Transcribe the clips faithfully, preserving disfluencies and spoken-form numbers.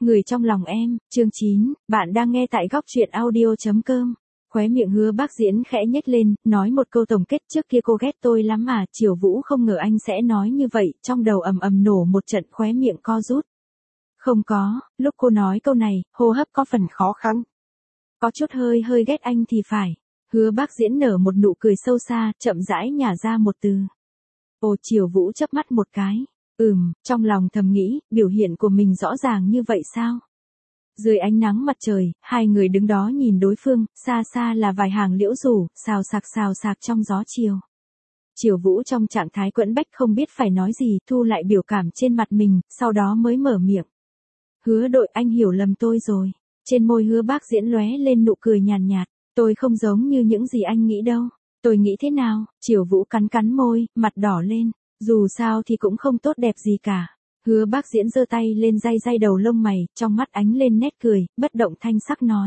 Người trong lòng em, chương chín, bạn đang nghe tại góc truyện audio.com. Khóe miệng Hứa Bác Diễn khẽ nhếch lên, nói một câu tổng kết, trước kia cô ghét tôi lắm mà, Triều Vũ không ngờ anh sẽ nói như vậy, trong đầu ầm ầm nổ một trận, khóe miệng co rút. Không có, lúc cô nói câu này, hô hấp có phần khó khăn. Có chút hơi hơi ghét anh thì phải. Hứa Bác Diễn nở một nụ cười sâu xa, chậm rãi nhả ra một từ. Ồ, Triều Vũ chớp mắt một cái. Ừm, trong lòng thầm nghĩ, biểu hiện của mình rõ ràng như vậy sao? Dưới ánh nắng mặt trời, hai người đứng đó nhìn đối phương, xa xa là vài hàng liễu rủ, xào xạc xào xạc trong gió chiều. Triều Vũ trong trạng thái quẫn bách không biết phải nói gì, thu lại biểu cảm trên mặt mình, sau đó mới mở miệng. Hứa Đội, anh hiểu lầm tôi rồi. Trên môi Hứa Bác Diễn lóe lên nụ cười nhàn nhạt, tôi không giống như những gì anh nghĩ đâu. Tôi nghĩ thế nào? Triều Vũ cắn cắn môi, mặt đỏ lên. Dù sao thì cũng không tốt đẹp gì cả. Hứa Bác Diễn giơ tay lên day day đầu lông mày, trong mắt ánh lên nét cười, bất động thanh sắc nói.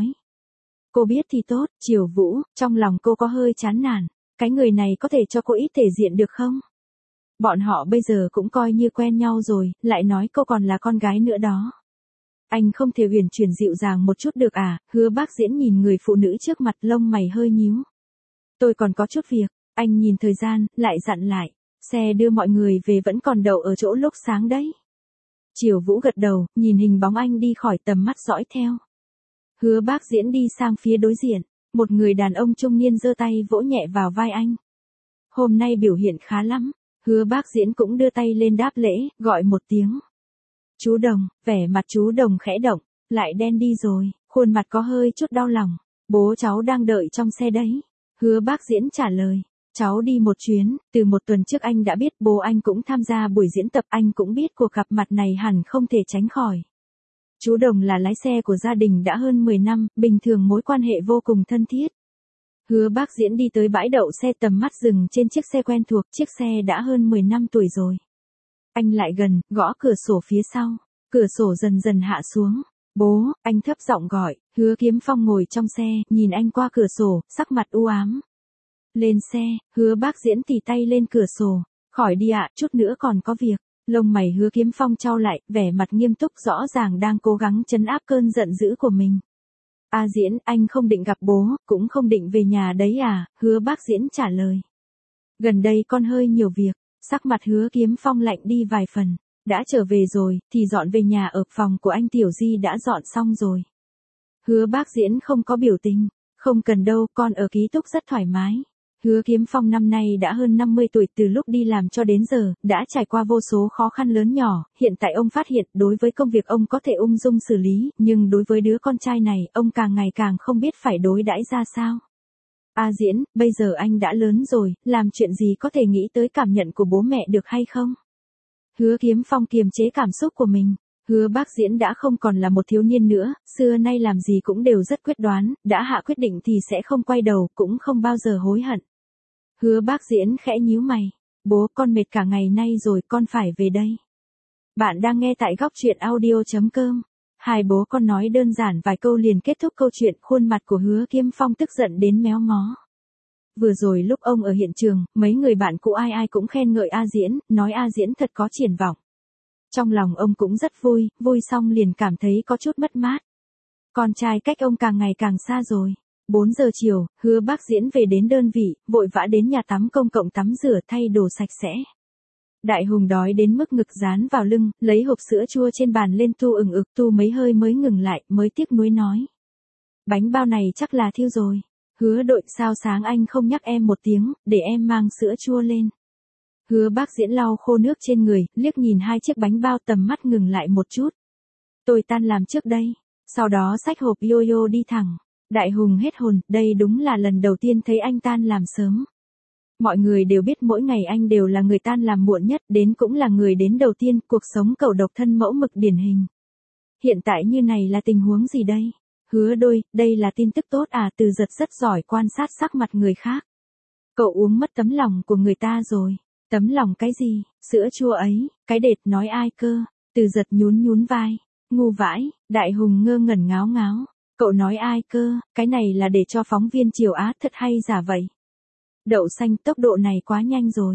Cô biết thì tốt, Triều Vũ, trong lòng cô có hơi chán nản. Cái người này có thể cho cô ít thể diện được không? Bọn họ bây giờ cũng coi như quen nhau rồi, lại nói cô còn là con gái nữa đó. Anh không thể uyển chuyển dịu dàng một chút được à? Hứa Bác Diễn nhìn người phụ nữ trước mặt, lông mày hơi nhíu. Tôi còn có chút việc, anh nhìn thời gian, lại dặn lại. Xe đưa mọi người về vẫn còn đậu ở chỗ lúc sáng đấy. Triều Vũ gật đầu, nhìn hình bóng anh đi khỏi tầm mắt dõi theo. Hứa Bác Diễn đi sang phía đối diện, một người đàn ông trung niên giơ tay vỗ nhẹ vào vai anh. Hôm nay biểu hiện khá lắm. Hứa Bác Diễn cũng đưa tay lên đáp lễ, gọi một tiếng. Chú Đồng, vẻ mặt chú Đồng khẽ động, lại đen đi rồi, khuôn mặt có hơi chút đau lòng. Bố cháu đang đợi trong xe đấy. Hứa Bác Diễn trả lời. Cháu đi một chuyến, từ một tuần trước anh đã biết bố anh cũng tham gia buổi diễn tập, anh cũng biết cuộc gặp mặt này hẳn không thể tránh khỏi. Chú Đồng là lái xe của gia đình đã hơn mười năm, bình thường mối quan hệ vô cùng thân thiết. Hứa Bác Diễn đi tới bãi đậu xe, tầm mắt dừng trên chiếc xe quen thuộc, chiếc xe đã hơn mười năm tuổi rồi. Anh lại gần, gõ cửa sổ phía sau, cửa sổ dần dần hạ xuống. Bố, anh thấp giọng gọi. Hứa Kiếm Phong ngồi trong xe, nhìn anh qua cửa sổ, sắc mặt u ám. Lên xe, Hứa Bác Diễn tì tay lên cửa sổ. Khỏi đi ạ, chút nữa còn có việc. Lông mày Hứa Kiếm Phong chau lại, vẻ mặt nghiêm túc, rõ ràng đang cố gắng trấn áp cơn giận dữ của mình. A Diễn, anh không định gặp bố, cũng không định về nhà đấy à? Hứa Bác Diễn trả lời. Gần đây con hơi nhiều việc. Sắc mặt Hứa Kiếm Phong lạnh đi vài phần. Đã trở về rồi, thì dọn về nhà ở, phòng của anh Tiểu Di đã dọn xong rồi. Hứa Bác Diễn không có biểu tình. Không cần đâu, con ở ký túc rất thoải mái. Hứa Kiếm Phong năm nay đã hơn năm mươi tuổi, từ lúc đi làm cho đến giờ, đã trải qua vô số khó khăn lớn nhỏ, hiện tại ông phát hiện đối với công việc ông có thể ung dung xử lý, nhưng đối với đứa con trai này, ông càng ngày càng không biết phải đối đãi ra sao. A Diễn, bây giờ anh đã lớn rồi, làm chuyện gì có thể nghĩ tới cảm nhận của bố mẹ được hay không? Hứa Kiếm Phong kiềm chế cảm xúc của mình. Hứa Bác Diễn đã không còn là một thiếu niên nữa, xưa nay làm gì cũng đều rất quyết đoán, đã hạ quyết định thì sẽ không quay đầu, cũng không bao giờ hối hận. Hứa Bác Diễn khẽ nhíu mày. Bố, con mệt cả ngày nay rồi, con phải về đây. Bạn đang nghe tại góc truyện audio.com. Hai bố con nói đơn giản vài câu liền kết thúc câu chuyện, khuôn mặt của Hứa Kiếm Phong tức giận đến méo mó. Vừa rồi lúc ông ở hiện trường, mấy người bạn cũ ai ai cũng khen ngợi A Diễn, nói A Diễn thật có triển vọng. Trong lòng ông cũng rất vui, vui xong liền cảm thấy có chút mất mát. Con trai cách ông càng ngày càng xa rồi. bốn giờ chiều, Hứa Bác Diễn về đến đơn vị, vội vã đến nhà tắm công cộng tắm rửa thay đồ sạch sẽ. Đại Hùng đói đến mức ngực dán vào lưng, lấy hộp sữa chua trên bàn lên tu ừng ực, tu mấy hơi mới ngừng lại, mới tiếc nuối nói. Bánh bao này chắc là thiêu rồi. Hứa Đội, sao sáng anh không nhắc em một tiếng, để em mang sữa chua lên. Hứa Bác Diễn lau khô nước trên người, liếc nhìn hai chiếc bánh bao, tầm mắt ngừng lại một chút. Tôi tan làm trước đây. Sau đó xách hộp yo-yo đi thẳng. Đại Hùng hết hồn, đây đúng là lần đầu tiên thấy anh tan làm sớm. Mọi người đều biết mỗi ngày anh đều là người tan làm muộn nhất, đến cũng là người đến đầu tiên, cuộc sống cậu độc thân mẫu mực điển hình. Hiện tại như này là tình huống gì đây? Hứa Đôi, đây là tin tức tốt à? Từ Giật rất giỏi quan sát sắc mặt người khác. Cậu uống mất tấm lòng của người ta rồi. Tấm lòng cái gì? Sữa chua ấy, cái đệt nói ai cơ? Từ Giật nhún nhún vai. Ngu vãi. Đại Hùng ngơ ngẩn ngáo ngáo. Cậu nói ai cơ? Cái này là để cho phóng viên Triều Á thật hay giả vậy? Đậu xanh, tốc độ này quá nhanh rồi.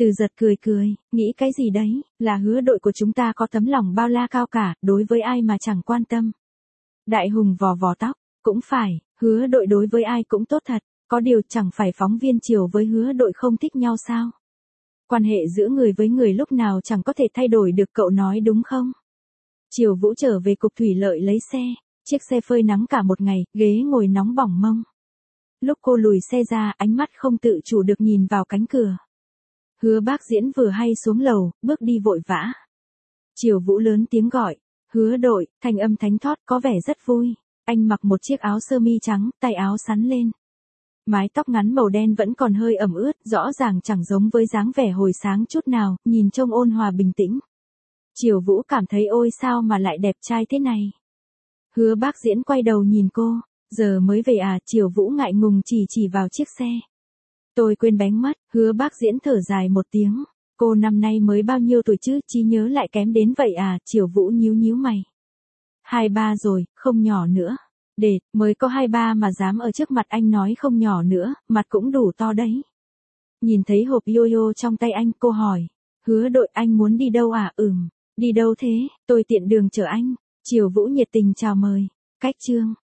Từ Giật cười cười, nghĩ cái gì đấy, là Hứa Đội của chúng ta có tấm lòng bao la cao cả, đối với ai mà chẳng quan tâm. Đại Hùng vò vò tóc, cũng phải, Hứa Đội đối với ai cũng tốt thật, có điều chẳng phải phóng viên Triều với Hứa Đội không thích nhau sao? Quan hệ giữa người với người lúc nào chẳng có thể thay đổi được, cậu nói đúng không? Triều Vũ trở về cục thủy lợi lấy xe, chiếc xe phơi nắng cả một ngày, ghế ngồi nóng bỏng mông. Lúc cô lùi xe ra, ánh mắt không tự chủ được nhìn vào cánh cửa. Hứa Bác Diễn vừa hay xuống lầu, bước đi vội vã. Triều Vũ lớn tiếng gọi, Hứa Đội, thanh âm thánh thót có vẻ rất vui. Anh mặc một chiếc áo sơ mi trắng, tay áo xắn lên. Mái tóc ngắn màu đen vẫn còn hơi ẩm ướt, rõ ràng chẳng giống với dáng vẻ hồi sáng chút nào, nhìn trông ôn hòa bình tĩnh. Triều Vũ cảm thấy ôi sao mà lại đẹp trai thế này. Hứa Bác Diễn quay đầu nhìn cô, giờ mới về à? Triều Vũ ngại ngùng chỉ chỉ vào chiếc xe. Tôi quên bánh mất. Hứa Bác Diễn thở dài một tiếng. Cô năm nay mới bao nhiêu tuổi chứ, trí nhớ lại kém đến vậy à? Triều Vũ nhíu nhíu mày. Hai ba rồi, không nhỏ nữa. Để, mới có hai ba mà dám ở trước mặt anh nói không nhỏ nữa, mặt cũng đủ to đấy. Nhìn thấy hộp yo-yo trong tay anh, cô hỏi. Hứa Đội, anh muốn đi đâu à? Ừm, đi đâu thế? Tôi tiện đường chở anh. Triều Vũ nhiệt tình chào mời. Cách chương.